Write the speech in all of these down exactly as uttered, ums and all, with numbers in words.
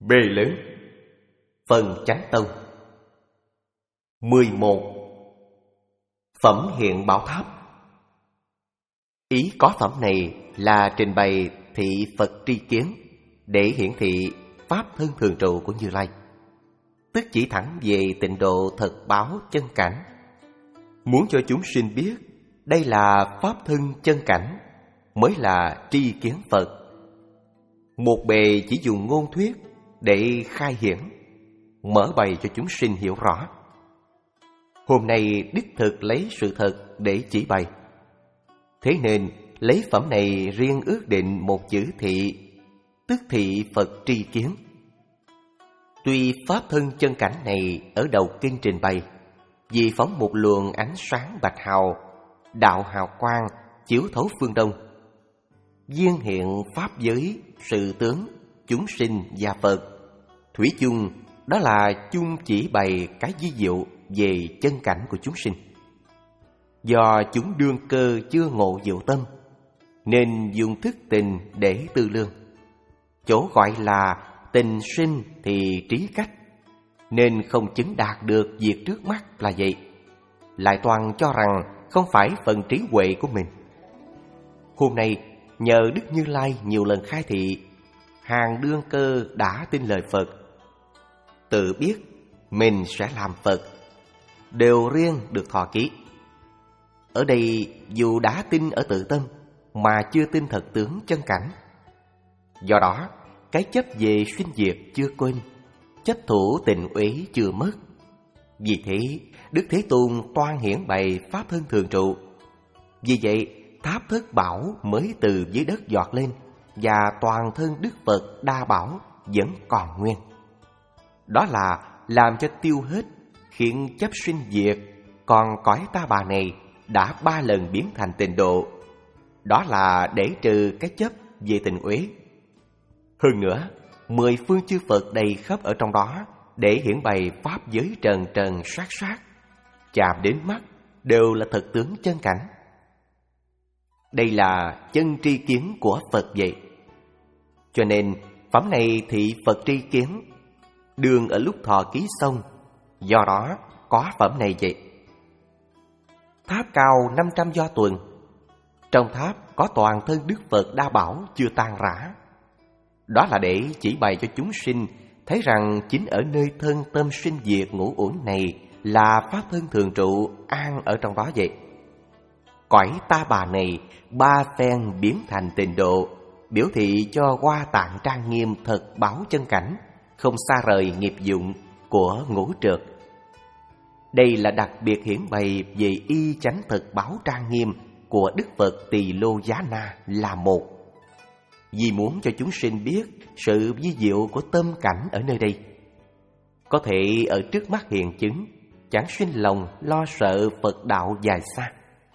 B lớn. Phần Chánh Tông. mười một. Phẩm hiện Bảo Tháp. Ý có phẩm này là trình bày thị Phật tri kiến để hiển thị pháp thân thường trụ của Như Lai, tức chỉ thẳng về tịnh độ thật báo chân cảnh, muốn cho chúng sinh biết đây là pháp thân chân cảnh mới là tri kiến Phật. Một bề chỉ dùng ngôn thuyết để khai hiển, mở bày cho chúng sinh hiểu rõ. Hôm nay đích thực lấy sự thật để chỉ bày, thế nên lấy phẩm này riêng ước định một chữ thị, tức thị Phật tri kiến. Tuy pháp thân chân cảnh này ở đầu kinh trình bày, vì phóng một luồng ánh sáng bạch hào, đạo hào quang chiếu thấu phương đông, viên hiện pháp giới, sự tướng, chúng sinh và Phật, thủy chung đó là chung chỉ bày cái vi diệu về chân cảnh của chúng sinh. Do chúng đương cơ chưa ngộ diệu tâm, nên dùng thức tình để tư lương. Chỗ gọi là tình sinh thì trí cách, nên không chứng đạt được việc trước mắt là vậy. Lại toàn cho rằng không phải phần trí huệ của mình. Hôm nay nhờ Đức Như Lai nhiều lần khai thị, hàng đương cơ đã tin lời Phật, tự biết mình sẽ làm Phật, đều riêng được thọ ký. Ở đây dù đã tin ở tự tâm mà chưa tin thật tướng chân cảnh. Do đó cái chấp về sinh diệt chưa quên, chấp thủ tình uế chưa mất. Vì thế Đức Thế Tôn toan hiển bày pháp thân thường trụ. Vì vậy tháp thất bảo mới từ dưới đất giọt lên, và toàn thân Đức Phật đa bảo vẫn còn nguyên. Đó là làm cho tiêu hết, khiến chấp sinh diệt. Còn cõi ta bà này đã ba lần biến thành tịnh độ. Đó là để trừ cái chấp về tình uế. Hơn nữa, mười phương chư Phật đầy khắp ở trong đó, để hiển bày pháp giới trần trần sát sát, chạm đến mắt đều là thật tướng chân cảnh. Đây là chân tri kiến của Phật vậy. Cho nên phẩm này thị Phật tri kiến, đường ở lúc thọ ký xong, do đó có phẩm này vậy. Tháp cao năm trăm do tuần, trong tháp có toàn thân Đức Phật đa bảo chưa tan rã. Đó là để chỉ bày cho chúng sinh thấy rằng chính ở nơi thân tâm sinh diệt ngũ uẩn này là pháp thân thường trụ an ở trong đó vậy. Cõi ta bà này ba phen biến thành tịnh độ, biểu thị cho hoa tạng trang nghiêm thật báo chân cảnh, không xa rời nghiệp dụng của ngũ trượt. Đây là đặc biệt hiển bày về y chánh thật báo trang nghiêm của Đức Phật Tỳ Lô Giá Na là một. Vì muốn cho chúng sinh biết sự vi diệu của tâm cảnh ở nơi đây, có thể ở trước mắt hiện chứng, chẳng sinh lòng lo sợ Phật đạo dài xa.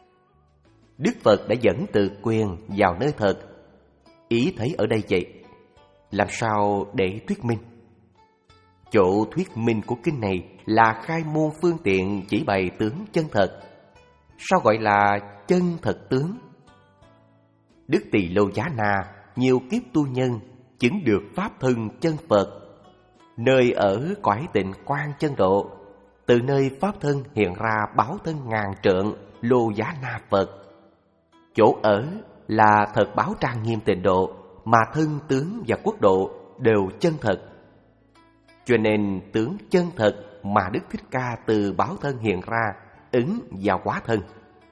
Đức Phật đã dẫn từ quyền vào nơi thật. Ý thấy ở đây vậy, làm sao để thuyết minh? Chỗ thuyết minh của kinh này là khai môn phương tiện chỉ bày tướng chân thật. Sao gọi là chân thật tướng? Đức Tỳ Lô Giá Na nhiều kiếp tu nhân chứng được pháp thân chân Phật, nơi ở cõi tịnh quang chân độ, từ nơi pháp thân hiện ra báo thân ngàn trượng Lô Giá Na Phật. Chỗ ở là thật báo trang nghiêm tịnh độ, mà thân tướng và quốc độ đều chân thật. Cho nên tướng chân thật mà Đức Thích Ca từ báo thân hiện ra ứng vào hóa thân.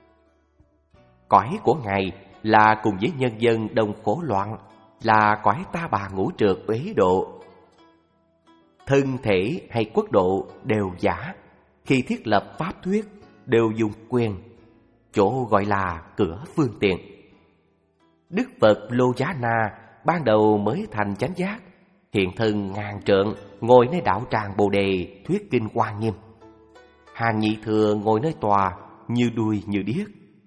Cõi của Ngài là cùng với nhân dân đồng khổ loạn, là cõi ta bà ngũ trượt uế độ. Thân thể hay quốc độ đều giả, khi thiết lập pháp thuyết đều dùng quyền, chỗ gọi là cửa phương tiện. Đức Phật Lô Giá Na ban đầu mới thành chánh giác, hiện thân ngàn trượng, ngồi nơi đạo tràng Bồ Đề thuyết kinh Hoa Nghiêm. Hàng nhị thừa ngồi nơi tòa như đuôi như điếc.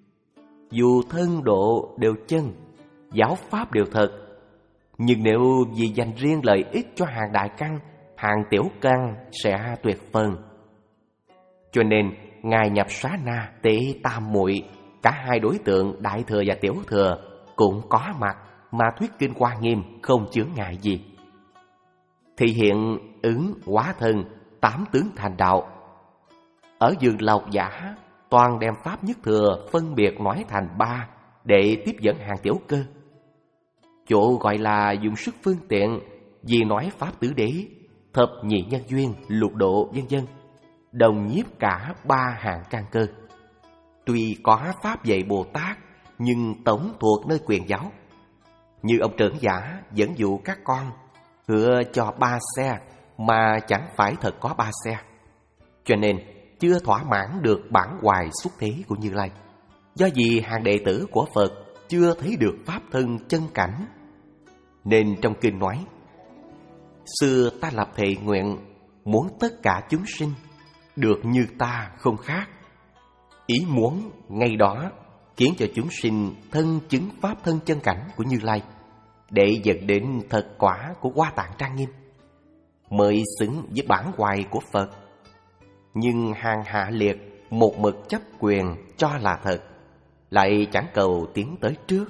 Dù thân độ đều chân, giáo pháp đều thật, nhưng nếu vì dành riêng lợi ích cho hàng đại căn, hàng tiểu căn sẽ tuyệt phân. Cho nên Ngài nhập Xá Na Tế Tam Muội, cả hai đối tượng đại thừa và tiểu thừa cũng có mặt mà thuyết kinh Hoa Nghiêm không chướng ngại gì. thì hiện ứng hóa thân tám tướng thành đạo. Ở vườn Lộc Giả, toàn đem pháp nhất thừa phân biệt nói thành ba để tiếp dẫn hàng tiểu cơ. Chỗ gọi là dùng sức phương tiện vì nói pháp tứ đế, thập nhị nhân duyên, lục độ vân vân, đồng nhiếp cả ba hạng căn cơ. Tuy có pháp dạy Bồ Tát, nhưng tổng thuộc nơi quyền giáo. Như ông trưởng giả dẫn dụ các con hứa cho ba xe mà chẳng phải thật có ba xe, cho nên chưa thỏa mãn được bản hoài xuất thế của Như Lai. Do vì hàng đệ tử của Phật chưa thấy được pháp thân chân cảnh, nên trong kinh nói: xưa ta lập thệ nguyện, muốn tất cả chúng sinh được như ta không khác. Ý muốn ngay đó khiến cho chúng sinh thân chứng pháp thân chân cảnh của Như Lai, để dẫn đến thật quả của Hoa Tạng trang nghiêm, mới xứng với bản hoài của Phật. Nhưng hàng hạ liệt một mực chấp quyền cho là thật, lại chẳng cầu tiến tới trước.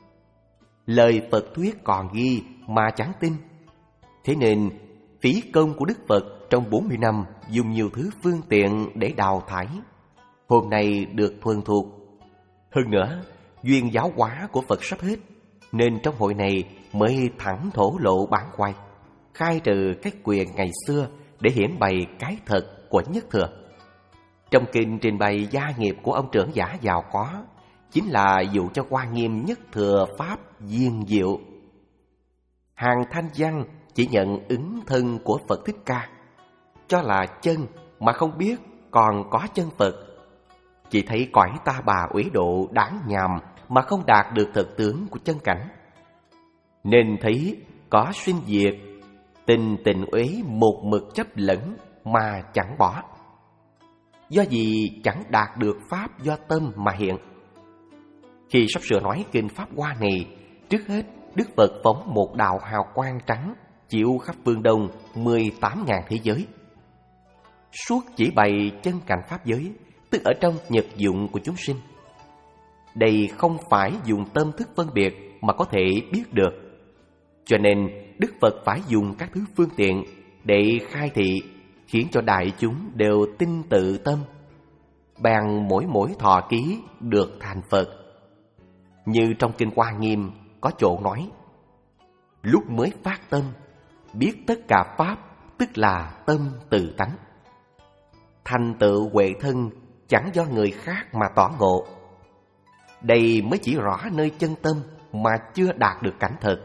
Lời Phật thuyết còn ghi mà chẳng tin, thế nên phí công của Đức Phật trong bốn mươi năm dùng nhiều thứ phương tiện để đào thải, hôm nay được thuần thục. Hơn nữa, duyên giáo hóa của Phật sắp hết, nên trong hội này mới thẳng thổ lộ bản hoài, khai trừ các quyền ngày xưa để hiển bày cái thật của nhất thừa. Trong kinh trình bày gia nghiệp của ông trưởng giả giàu có, chính là dụ cho Hoa Nghiêm nhất thừa pháp diên diệu. Hàng thanh văn chỉ nhận ứng thân của Phật Thích Ca, cho là chân mà không biết còn có chân Phật. Chỉ thấy cõi ta bà uế độ đáng nhàm mà không đạt được thực tướng của chân cảnh, nên thấy có sinh diệt, tình tình uế một mực chấp lẫn mà chẳng bỏ. Do vì chẳng đạt được pháp do tâm mà hiện. Khi sắp sửa nói kinh Pháp Hoa này, trước hết Đức Phật phóng một đạo hào quang trắng chiếu khắp phương Đông mười tám ngàn thế giới, suốt chỉ bày chân cảnh pháp giới, tức ở trong nhật dụng của chúng sinh. Đây không phải dùng tâm thức phân biệt mà có thể biết được, cho nên Đức Phật phải dùng các thứ phương tiện để khai thị, khiến cho đại chúng đều tin tự tâm, bèn mỗi mỗi thọ ký được thành Phật. Như trong kinh Hoa Nghiêm có chỗ nói: lúc mới phát tâm, biết tất cả pháp, tức là tâm tự tánh. Thành tựu huệ thân chẳng do người khác mà tỏ ngộ. Đây mới chỉ rõ nơi chân tâm mà chưa đạt được cảnh thật.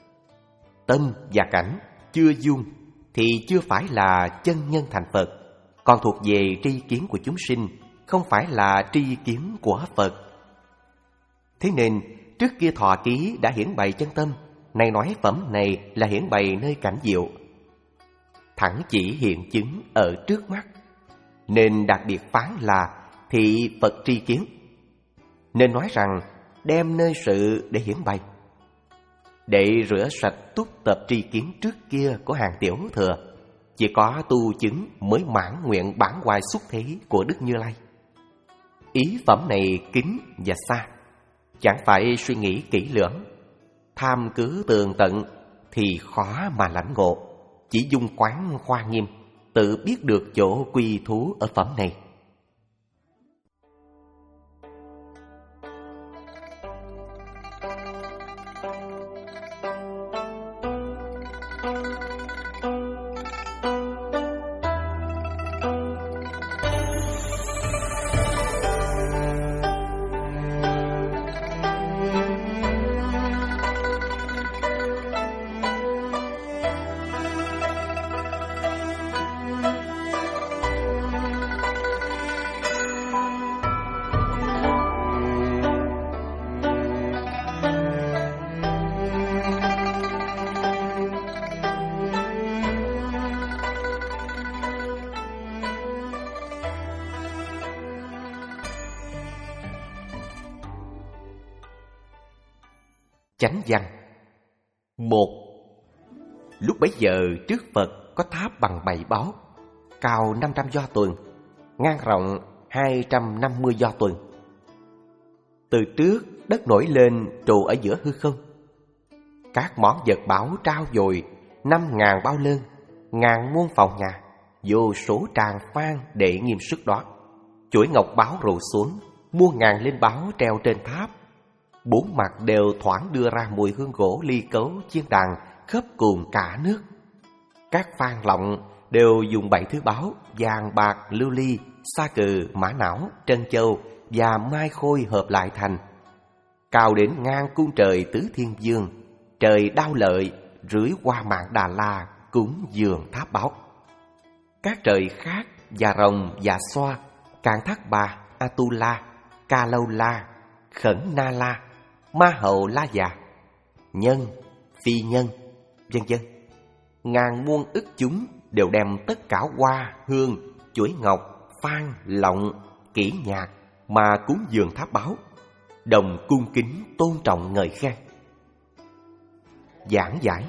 Tâm và cảnh chưa dung thì chưa phải là chân nhân thành Phật, còn thuộc về tri kiến của chúng sinh, không phải là tri kiến của Phật. Thế nên trước kia thọ ký đã hiển bày chân tâm, nay nói phẩm này là hiển bày nơi cảnh diệu, thẳng chỉ hiện chứng ở trước mắt, nên đặc biệt phán là thị Phật tri kiến. Nên nói rằng đem nơi sự để hiển bày, để rửa sạch túc tập tri kiến trước kia của hàng tiểu thừa. Chỉ có tu chứng mới mãn nguyện bản hoài xuất thế của Đức Như Lai. Ý phẩm này kín và xa, chẳng phải suy nghĩ kỹ lưỡng, tham cứ tường tận thì khó mà lãnh ngộ. Chỉ dung quán Hoa Nghiêm, tự biết được chỗ quy thú ở phẩm này. Chánh văn. Một. Lúc bấy giờ trước Phật có tháp bằng bảy báu, cao năm trăm do tuần, ngang rộng hai trăm năm mươi do tuần. Từ trước đất nổi lên trụ ở giữa hư không. Các món vật bảo trao dồi năm ngàn bao lơn ngàn muôn phòng nhà, vô số tràng phan để nghiêm sức đó. Chuỗi ngọc báo rủ xuống, muôn ngàn linh báo treo trên tháp. Bốn mặt đều thoảng đưa ra mùi hương gỗ ly cấu chiên đàn khắp cùng cả nước. Các phan lọng đều dùng bảy thứ báo vàng, bạc, lưu ly, sa cừ, mã não, trân châu và mai khôi hợp lại thành. Cao đến ngang cung trời tứ thiên dương, trời Đao Lợi rưới qua mạng Đà La cúng dường tháp báo. Các trời khác, Già Rồng, Dạ Xoa, Càn Thác Bà, Atula, Ca Lâu La, Khẩn Na La, Ma Hậu La Già, Nhân, Phi Nhân, vân vân. Ngàn muôn ức chúng đều đem tất cả hoa, hương, chuỗi ngọc, phan, lọng, kỹ nhạc mà cúng dường tháp báo, đồng cung kính tôn trọng ngợi khen. Giảng giải.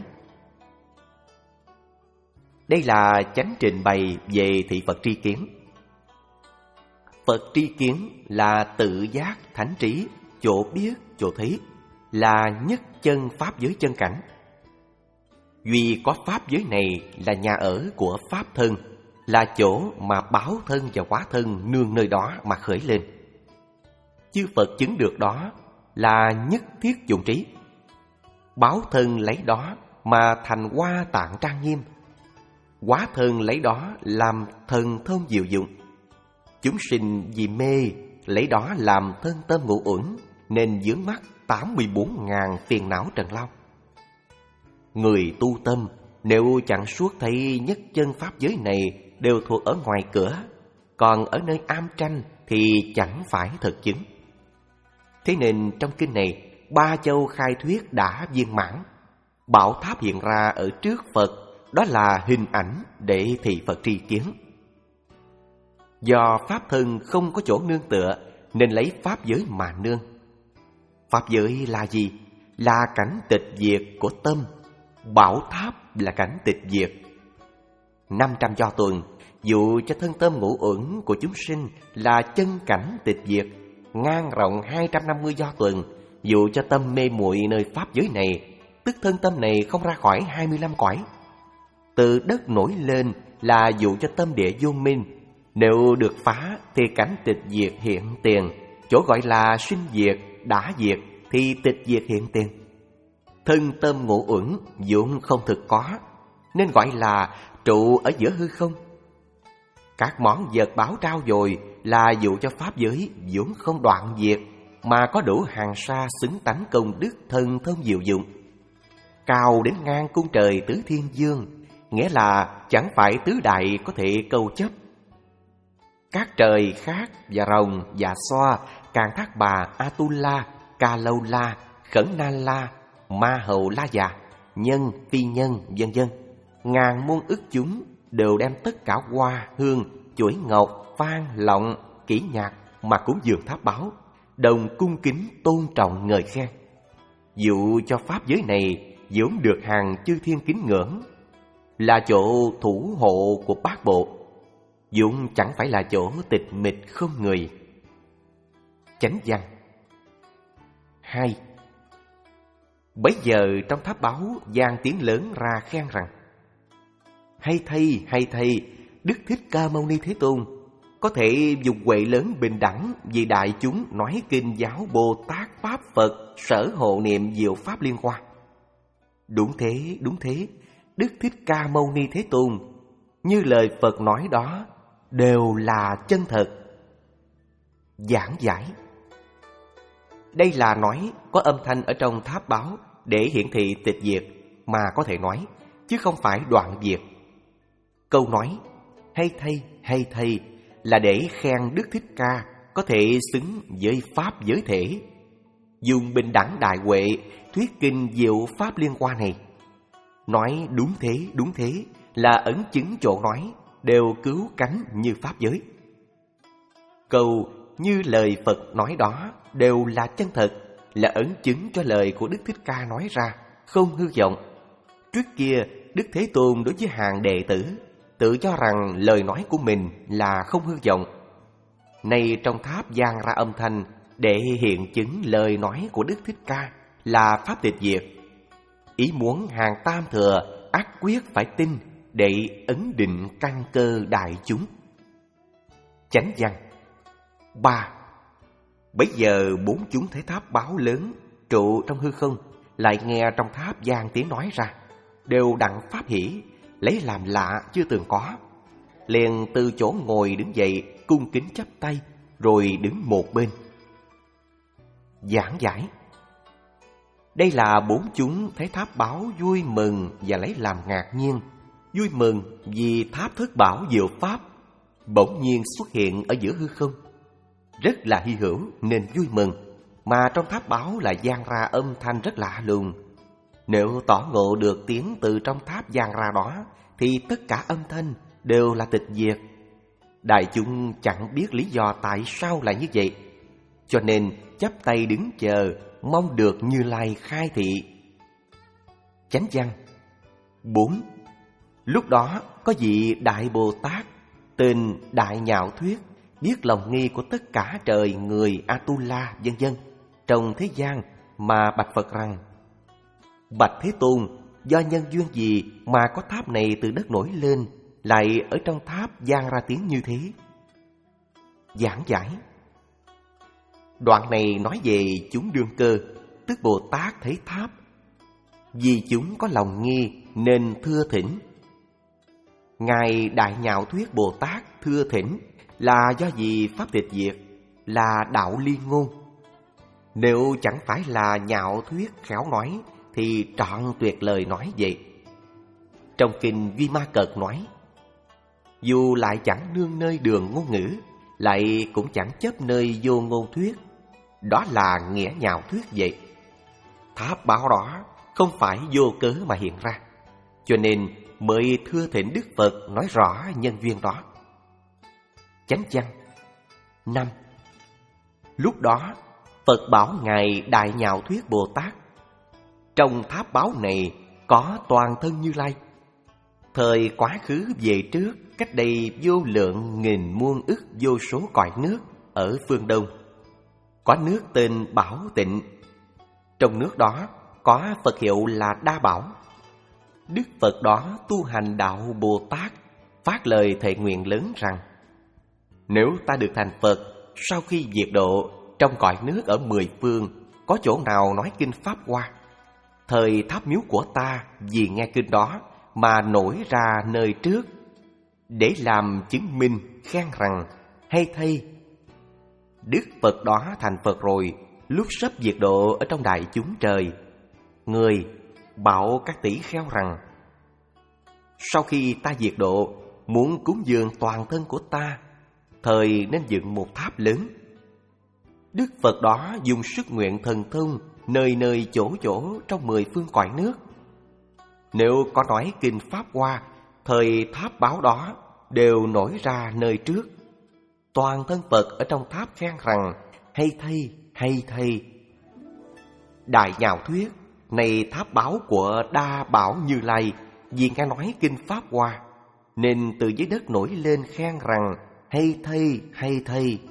Đây là chánh trình bày về thị Phật tri kiến. Phật tri kiến là tự giác, thánh trí, chỗ biết, chỗ thấy, là nhất chân pháp giới chân cảnh. Duy có pháp giới này là nhà ở của pháp thân, là chỗ mà báo thân và hóa thân nương nơi đó mà khởi lên. Chư Phật chứng được đó là nhất thiết dụng trí. Báo thân lấy đó mà thành hoa tạng trang nghiêm, hóa thân lấy đó làm thần thông diệu dụng. Chúng sinh vì mê lấy đó làm thân tâm ngũ uẩn, nên vướng mắc tám mươi bốn ngàn phiền não trần lao. Người tu tâm nếu chẳng suốt thấy nhất chân pháp giới này đều thuộc ở ngoài cửa, còn ở nơi am tranh thì chẳng phải thật chứng. Thế nên trong kinh này, ba châu khai thuyết đã viên mãn. Bảo tháp hiện ra ở trước Phật, đó là hình ảnh để thị Phật tri kiến. Do pháp thân không có chỗ nương tựa nên lấy pháp giới mà nương. Pháp giới là gì? Là cảnh tịch diệt của tâm. Bảo tháp là cảnh tịch diệt. Năm trăm do tuần, dụ cho thân tâm ngũ uẩn của chúng sinh là chân cảnh tịch diệt. Ngang rộng hai trăm năm mươi do tuần, dụ cho tâm mê muội nơi pháp giới này, tức thân tâm này không ra khỏi hai mươi lăm cõi. Từ đất nổi lên là dụ cho tâm địa vô minh, nếu được phá thì cảnh tịch diệt hiện tiền. Chỗ gọi là sinh diệt, đã diệt thì tịch diệt hiện tiền. Thân tâm ngũ uẩn vốn không thực có, nên gọi là trụ ở giữa hư không. Các món vật báo trao dồi là dụ cho pháp giới vốn không đoạn diệt, mà có đủ hàng sa xứng tánh công đức thần thông diệu dụng. Cao đến ngang cung trời tứ thiên dương, nghĩa là chẳng phải tứ đại có thể câu chấp. Các trời khác, Già Rồng, Dạ Xoa, Càn Thác Bà, Atula, Ca Lâu La, Khẩn Na La, Ma Hậu La Già, Nhân, Phi Nhân, vân vân. Ngàn muôn ức chúng đều đem tất cả hoa, hương, chuỗi ngọc, phan, lọng, kỹ nhạc mà cúng dường tháp báo, đồng cung kính tôn trọng ngợi khen. Dụ cho pháp giới này vốn được hàng chư thiên kính ngưỡng, là chỗ thủ hộ của bát bộ, vốn chẳng phải là chỗ tịch mịch không người. Chánh văn. Hai. Bấy giờ trong tháp báo vang tiếng lớn ra khen rằng: Hay thay, hay thay, Đức Thích Ca Mâu Ni Thế Tôn có thể dùng huệ lớn bình đẳng vì đại chúng nói kinh giáo Bồ Tát Pháp Phật sở hộ niệm diệu pháp liên hoa. Đúng thế, đúng thế, Đức Thích Ca Mâu Ni Thế Tôn, như lời Phật nói đó, đều là chân thật. Giảng giải. Đây là nói có âm thanh ở trong tháp báo để hiển thị tịch diệt mà có thể nói, chứ không phải đoạn diệt. Câu nói hay thay, hay thay là để khen Đức Thích Ca có thể xứng với pháp giới thể, dùng bình đẳng đại huệ thuyết kinh diệu pháp liên hoa này. Nói đúng thế, đúng thế là ấn chứng chỗ nói đều cứu cánh như pháp giới. Câu như lời Phật nói đó đều là chân thật, là ấn chứng cho lời của Đức Thích Ca nói ra, không hư vọng. Trước kia, Đức Thế Tôn đối với hàng đệ tử tự cho rằng lời nói của mình là không hư vọng. Nay trong tháp vang ra âm thanh để hiện chứng lời nói của Đức Thích Ca là pháp tịch diệt. Ý muốn hàng tam thừa ắt quyết phải tin, để ấn định căn cơ đại chúng. Chánh văn ba. Bấy giờ bốn chúng thấy tháp báo lớn trụ trong hư không, lại nghe trong tháp vang tiếng nói ra, đều đặng pháp hỷ, lấy làm lạ chưa từng có. Liền từ chỗ ngồi đứng dậy, cung kính chắp tay, rồi đứng một bên. Giảng giải. Đây là bốn chúng thấy tháp báo vui mừng và lấy làm ngạc nhiên. Vui mừng vì tháp thất bảo diệu pháp bỗng nhiên xuất hiện ở giữa hư không, rất là hy hữu nên vui mừng. Mà trong tháp báo lại vang ra âm thanh rất lạ lùng. Nếu tỏ ngộ được tiếng từ trong tháp vang ra đó, thì tất cả âm thanh đều là tịch diệt. Đại chúng chẳng biết lý do tại sao lại như vậy, cho nên chắp tay đứng chờ, mong được Như Lai khai thị. Chánh văn bốn. Lúc đó có vị Đại Bồ Tát tên Đại Nhạo Thuyết, biết lòng nghi của tất cả trời người Atula vân vân trong thế gian, mà bạch Phật rằng: Bạch Thế Tôn, do nhân duyên gì mà có tháp này từ đất nổi lên, lại ở trong tháp vang ra tiếng như thế? Giảng giải. Đoạn này nói về chúng đương cơ, tức Bồ Tát thấy tháp. Vì chúng có lòng nghi nên thưa thỉnh. Ngài Đại Nhạo Thuyết Bồ Tát thưa thỉnh là do vì pháp tịch diệt, là đạo liên ngôn. Nếu chẳng phải là Nhạo Thuyết khéo nói, thì trọn tuyệt lời nói vậy. Trong kinh Vi Ma Cật nói: dù lại chẳng nương nơi đường ngôn ngữ, lại cũng chẳng chấp nơi vô ngôn thuyết. Đó là nghĩa Nhạo Thuyết vậy. Tháp báo đó không phải vô cớ mà hiện ra, cho nên mới thưa thỉnh Đức Phật nói rõ nhân duyên đó. Chánh văn năm. Lúc đó Phật bảo Ngài Đại Nhạo Thuyết Bồ Tát: trong tháp báo này có toàn thân Như Lai. Thời quá khứ về trước, cách đây vô lượng nghìn muôn ức vô số cõi nước ở phương Đông, có nước tên Bảo Tịnh. Trong nước đó có Phật hiệu là Đa Bảo. Đức Phật đó tu hành đạo Bồ Tát, phát lời thệ nguyện lớn rằng: nếu ta được thành Phật, sau khi diệt độ, trong cõi nước ở mười phương có chỗ nào nói kinh Pháp Hoa, thời tháp miếu của ta vì nghe kinh đó mà nổi ra nơi trước, để làm chứng minh khen rằng hay thay. Đức Phật đó thành Phật rồi, lúc sắp diệt độ ở trong đại chúng trời, người bảo các tỷ kheo rằng: sau khi ta diệt độ, muốn cúng dường toàn thân của ta, thời nên dựng một tháp lớn. Đức Phật đó dùng sức nguyện thần thông, nơi nơi chỗ chỗ trong mười phương cõi nước. Nếu có nói kinh Pháp Hoa, thời tháp báo đó đều nổi ra nơi trước. Toàn thân Phật ở trong tháp khen rằng hay thay, hay thay. Đại Nhạo Thuyết, này tháp báo của Đa Bảo Như Lai, vì nghe nói kinh Pháp Hoa, nên từ dưới đất nổi lên khen rằng hay thay, hay thay.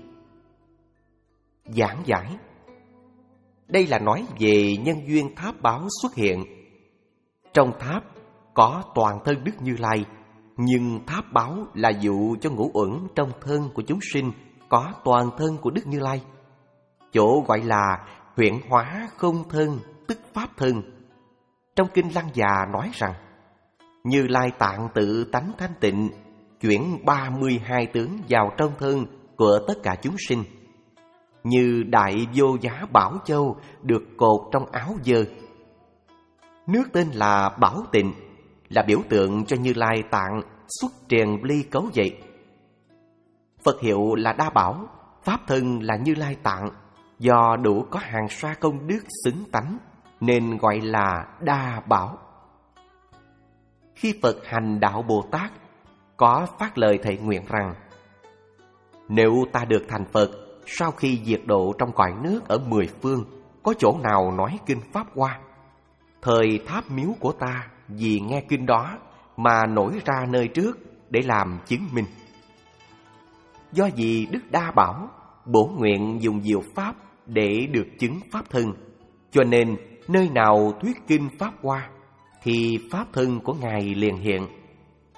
Giảng giải. Đây là nói về nhân duyên tháp báo xuất hiện. Trong tháp có toàn thân Đức Như Lai, nhưng tháp báo là dụ cho ngũ uẩn trong thân của chúng sinh có toàn thân của Đức Như Lai. Chỗ gọi là huyễn hóa không thân, tức pháp thân. Trong kinh Lăng Già nói rằng: Như Lai tạng tự tánh thanh tịnh, chuyển ba mươi hai tướng vào trong thân của tất cả chúng sinh. Như đại vô giá bảo châu được cột trong áo dơ. Nước tên là Bảo Tịnh, là biểu tượng cho Như Lai tạng xuất triền ly cấu vậy. Phật hiệu là Đa Bảo, pháp thân là Như Lai tạng, do đủ có hàng sa công đức xứng tánh nên gọi là Đa Bảo. Khi Phật hành đạo Bồ Tát, có phát lời thệ nguyện rằng: nếu ta được thành Phật, sau khi diệt độ trong cõi nước ở mười phương, có chỗ nào nói kinh Pháp Hoa, thời tháp miếu của ta vì nghe kinh đó mà nổi ra nơi trước để làm chứng minh. Do vì Đức Đa Bảo bổ nguyện dùng diệu pháp để được chứng pháp thân, cho nên nơi nào thuyết kinh Pháp Hoa thì pháp thân của Ngài liền hiện.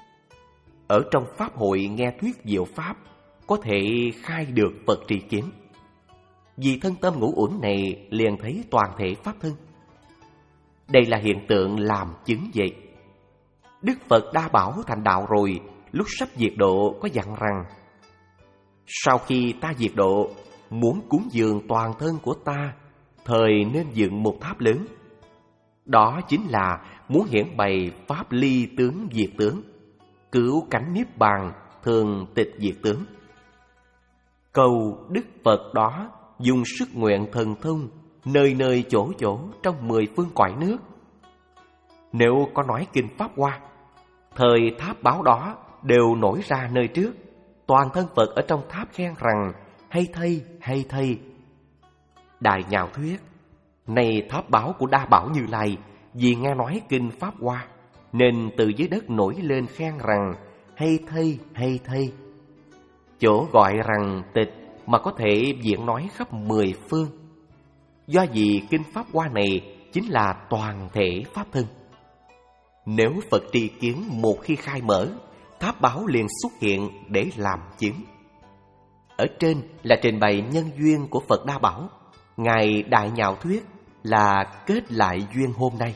ở trong pháp hội nghe thuyết diệu pháp có thể khai được Phật tri kiến. Vì thân tâm ngũ uẩn này liền thấy toàn thể pháp thân. Đây là hiện tượng làm chứng vậy. Đức Phật Đa Bảo thành đạo rồi, lúc sắp diệt độ có dặn rằng: sau khi ta diệt độ, muốn cúng dường toàn thân của ta, thời nên dựng một tháp lớn. Đó chính là muốn hiển bày pháp ly tướng diệt tướng, cứu cánh niết bàn, thường tịch diệt tướng. Cầu Đức Phật đó dùng sức nguyện thần thông nơi nơi chỗ chỗ trong mười phương cõi nước. Nếu có nói kinh Pháp Hoa, thời tháp báo đó đều nổi ra nơi trước, toàn thân Phật ở trong tháp khen rằng: hay thay, hay thay. Đại Nhạo thuyết: này tháp báo của Đa Bảo Như Lai, vì nghe nói kinh Pháp Hoa nên từ dưới đất nổi lên khen rằng: hay thay, hay thay. Chỗ gọi rằng tịch mà có thể diễn nói khắp mười phương, do vì kinh Pháp Hoa này chính là toàn thể pháp thân. Nếu Phật tri kiến một khi khai mở, tháp báo liền xuất hiện để làm chứng. Ở trên là trình bày nhân duyên của Phật Đa Bảo, Ngài Đại Nhạo thuyết là kết lại duyên hôm nay.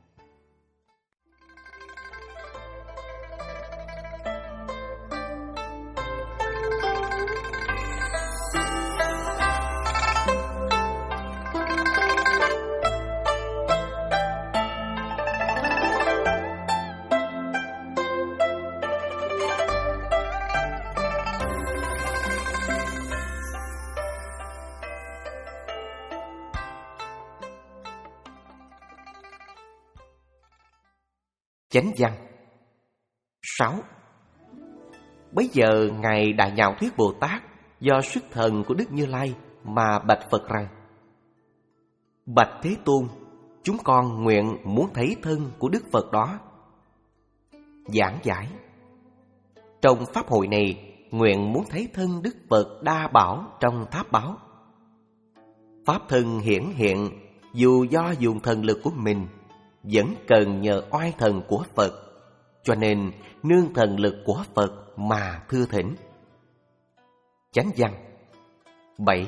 Chánh văn sáu. Bấy giờ Ngài Đại Nhạo thuyết Bồ Tát do sức thần của Đức Như Lai mà bạch Phật rằng: bạch Thế Tôn, chúng con nguyện muốn thấy thân của Đức Phật đó. Giảng giải: trong pháp hội này, nguyện muốn thấy thân Đức Phật Đa Bảo trong tháp báo. Pháp thân hiển hiện, dù do dùng thần lực của mình, vẫn cần nhờ oai thần của Phật, cho nên nương thần lực của Phật mà thưa thỉnh. Chánh văn bảy.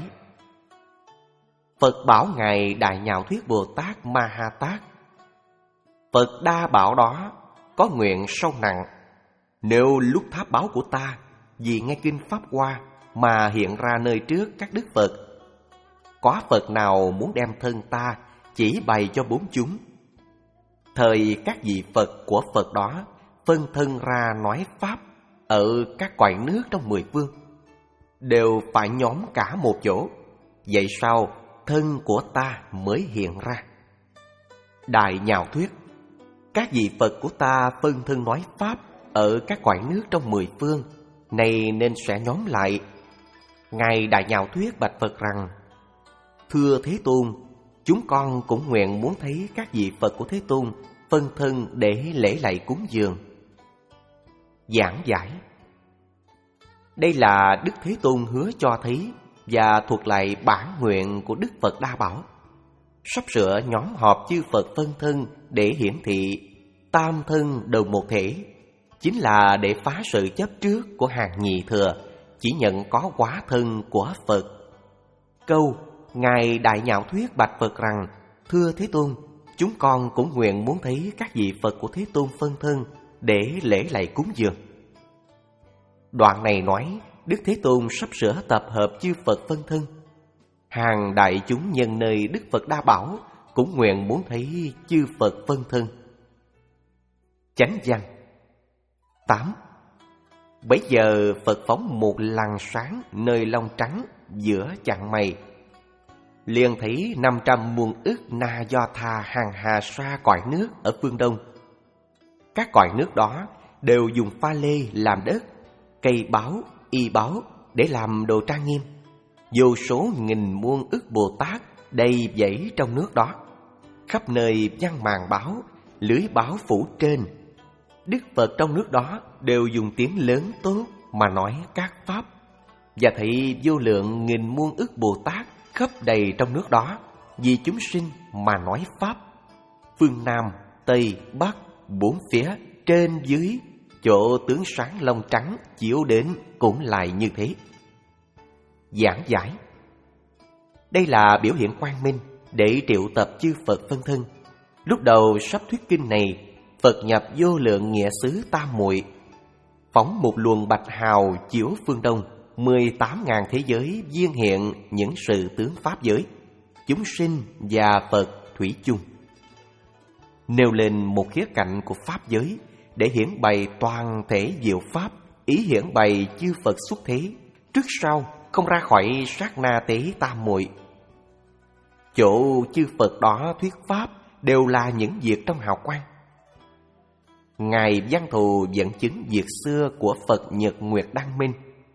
Phật bảo Ngài Đại Nhạo thuyết Bồ Tát Ma Ha Tát: Phật Đa Bảo đó có nguyện sâu nặng, nếu lúc tháp báo của ta vì nghe kinh Pháp Hoa mà hiện ra nơi trước các đức Phật, có Phật nào muốn đem thân ta chỉ bày cho bốn chúng, thời các vị Phật của Phật đó phân thân ra nói Pháp ở các cõi nước trong mười phương, đều phải nhóm cả một chỗ, vậy sao thân của ta mới hiện ra? Đại Nhạo thuyết: các vị Phật của ta phân thân nói Pháp ở các cõi nước trong mười phương này nên sẽ nhóm lại. Ngài Đại Nhạo thuyết bạch Phật rằng: thưa Thế Tôn, chúng con cũng nguyện muốn thấy các vị Phật của Thế Tôn phân thân để lễ lạy cúng dường. Giảng giải: đây là Đức Thế Tôn hứa cho thấy và thuộc lại bản nguyện của Đức Phật Đa Bảo, sắp sửa nhóm họp chư Phật phân thân để hiển thị tam thân đồng một thể, chính là để phá sự chấp trước của hàng nhị thừa chỉ nhận có hóa thân của Phật. Câu Ngài Đại Nhạo thuyết bạch Phật rằng: thưa Thế Tôn, chúng con cũng nguyện muốn thấy các vị Phật của Thế Tôn phân thân để lễ lạy cúng dường. Đoạn này nói Đức Thế Tôn sắp sửa tập hợp chư Phật phân thân. Hàng đại chúng nhân nơi Đức Phật Đa Bảo cũng nguyện muốn thấy chư Phật phân thân. Chánh văn tám. Bấy giờ Phật phóng một làn sáng nơi lông trắng giữa chặng mày, liền thấy năm trăm muôn ức Na Do Tha hàng hà sa cõi nước ở phương đông. Các cõi nước đó đều dùng pha lê làm đất, cây báo, y báo để làm đồ trang nghiêm. Vô số nghìn muôn ức Bồ Tát đầy dẫy trong nước đó, khắp nơi văn màn báo, lưới báo phủ trên. Đức Phật trong nước đó đều dùng tiếng lớn tốt mà nói các pháp, và thấy vô lượng nghìn muôn ức Bồ Tát khắp đầy trong nước đó vì chúng sinh mà nói pháp. Phương Nam, Tây, Bắc, bốn phía, trên dưới chỗ tướng sáng lông trắng chiếu đến cũng lại như thế. Giảng giải. Đây là biểu hiện quang minh để triệu tập chư Phật phân thân. Lúc đầu sắp thuyết kinh này, Phật nhập vô lượng nghĩa xứ tam muội, phóng một luồng bạch hào chiếu phương đông, mười tám ngàn thế giới viên hiện những sự tướng pháp giới, chúng sinh và Phật thủy chung. Nêu lên một khía cạnh của pháp giới để hiển bày toàn thể diệu pháp, ý hiển bày chư Phật xuất thế, trước sau không ra khỏi sát na tế tam muội. Chỗ chư Phật đó thuyết pháp đều là những việc trong hào quang. Ngài Văn Thù dẫn chứng việc xưa của Phật Nhật Nguyệt Đăng Minh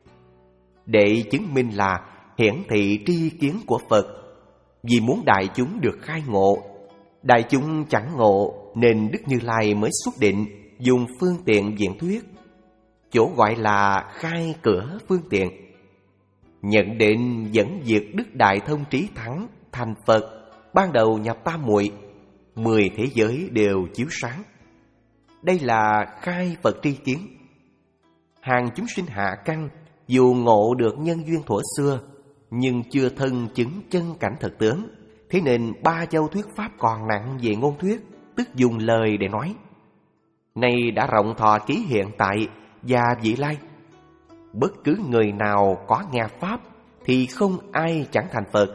để chứng minh là hiển thị tri kiến của Phật, vì muốn đại chúng được khai ngộ. Đại chúng chẳng ngộ nên Đức Như Lai mới xuất định dùng phương tiện diễn thuyết, chỗ gọi là khai cửa phương tiện. Nhận định dẫn việc Đức Đại Thông Trí Thắng thành Phật, ban đầu nhập tam muội, mười thế giới đều chiếu sáng. Đây là khai Phật tri kiến. Hàng chúng sinh hạ căn dù ngộ được nhân duyên thuở xưa, nhưng chưa thân chứng chân cảnh thực tướng, thế nên ba châu thuyết pháp còn nặng về ngôn thuyết, tức dùng lời để nói. Nay đã rộng thọ ký hiện tại và vị lai, bất cứ người nào có nghe pháp thì không ai chẳng thành Phật.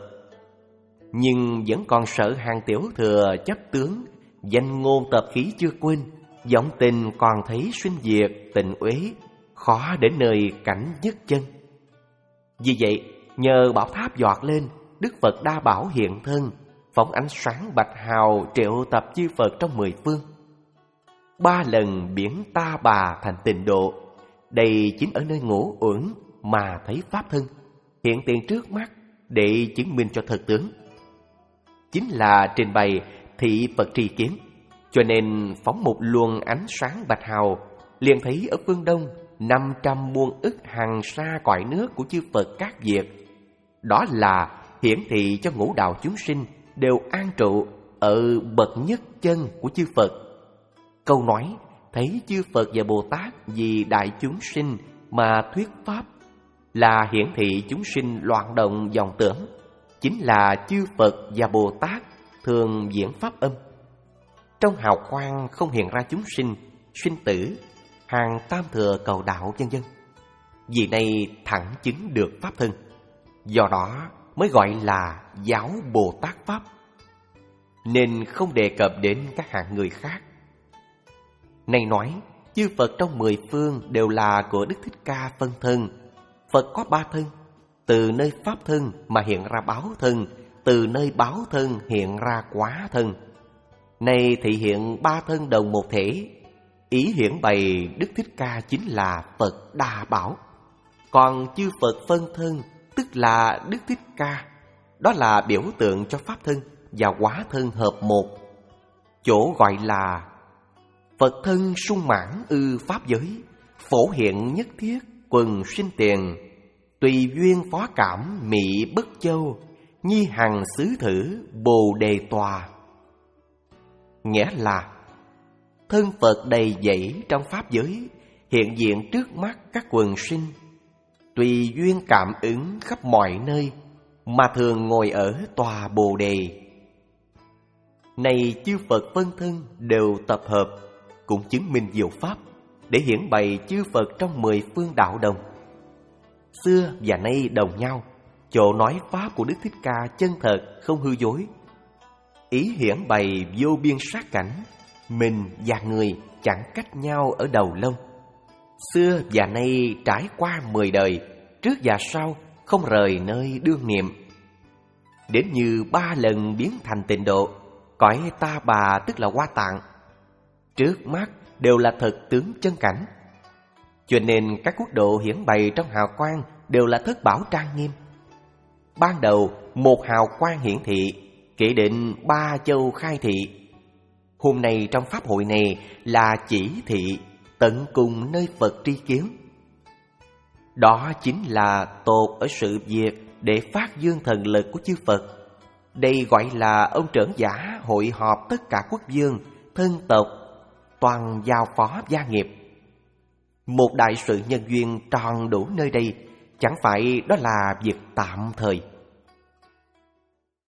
Nhưng vẫn còn sợ hàng tiểu thừa chấp tướng, danh ngôn tập khí chưa quên, vọng tình còn thấy sinh diệt tình uế, khó đến nơi cảnh nhất chân. Vì vậy, nhờ bảo tháp giọt lên, Đức Phật Đa Bảo hiện thân, phóng ánh sáng bạch hào triệu tập chư Phật trong mười phương. Ba lần biến Ta Bà thành Tịnh Độ, đây chính ở nơi ngủ uẩn mà thấy pháp thân hiện tiền trước mắt để chứng minh cho thực tướng. Chính là trình bày thị Phật tri kiến. Cho nên phóng một luồng ánh sáng bạch hào, liền thấy ở phương đông năm trăm muôn ức hàng sa cõi nước của chư Phật các việc. Đó là hiển thị cho ngũ đạo chúng sinh đều an trụ ở bậc nhất chân của chư Phật. Câu nói thấy chư Phật và Bồ Tát vì đại chúng sinh mà thuyết pháp là hiển thị chúng sinh loạn động dòng tưởng, chính là chư Phật và Bồ Tát thường diễn pháp âm. Trong hào quang không hiện ra chúng sinh, sinh tử, hàng tam thừa cầu đạo vân vân. Vì này thẳng chứng được pháp thân, do đó mới gọi là giáo Bồ Tát Pháp, nên không đề cập đến các hạng người khác. Này nói, chư Phật trong mười phương đều là của Đức Thích Ca phân thân. Phật có ba thân, từ nơi pháp thân mà hiện ra báo thân, từ nơi báo thân hiện ra quá thân. Này thị hiện ba thân đồng một thể, ý hiển bày Đức Thích Ca chính là Phật Đa Bảo. Còn chư Phật phân thân tức là Đức Thích Ca, đó là biểu tượng cho pháp thân và quá thân hợp một, chỗ gọi là Phật thân sung mãn ư pháp giới, phổ hiện nhất thiết quần sinh tiền, tùy duyên phó cảm mị bất châu, nhi hằng xứ thử bồ đề tòa. Nghĩa là thân Phật đầy dẫy trong pháp giới, hiện diện trước mắt các quần sinh, tùy duyên cảm ứng khắp mọi nơi, mà thường ngồi ở tòa bồ đề. Này chư Phật phân thân đều tập hợp, cũng chứng minh diệu pháp, để hiển bày chư Phật trong mười phương đạo đồng. Xưa và nay đồng nhau, chỗ nói pháp của Đức Thích Ca chân thật không hư dối. Ý hiển bày vô biên sát cảnh, mình và người chẳng cách nhau ở đầu lông. Xưa và nay trải qua mười đời, trước và sau không rời nơi đương niệm. Đến như ba lần biến thành Tịnh Độ, cõi Ta Bà tức là Hoa Tạng, trước mắt đều là thực tướng chân cảnh. Cho nên các quốc độ hiển bày trong hào quang đều là thất bảo trang nghiêm. Ban đầu một hào quang hiển thị, kể định ba châu khai thị. Hôm nay trong pháp hội này là chỉ thị tận cùng nơi Phật tri kiến. Đó chính là tột ở sự việc để phát dương thần lực của chư Phật. Đây gọi là ông trưởng giả hội họp tất cả quốc vương, thân tộc, toàn giao phó gia nghiệp. một đại sự nhân duyên tròn đủ nơi đây, chẳng phải đó là việc tạm thời.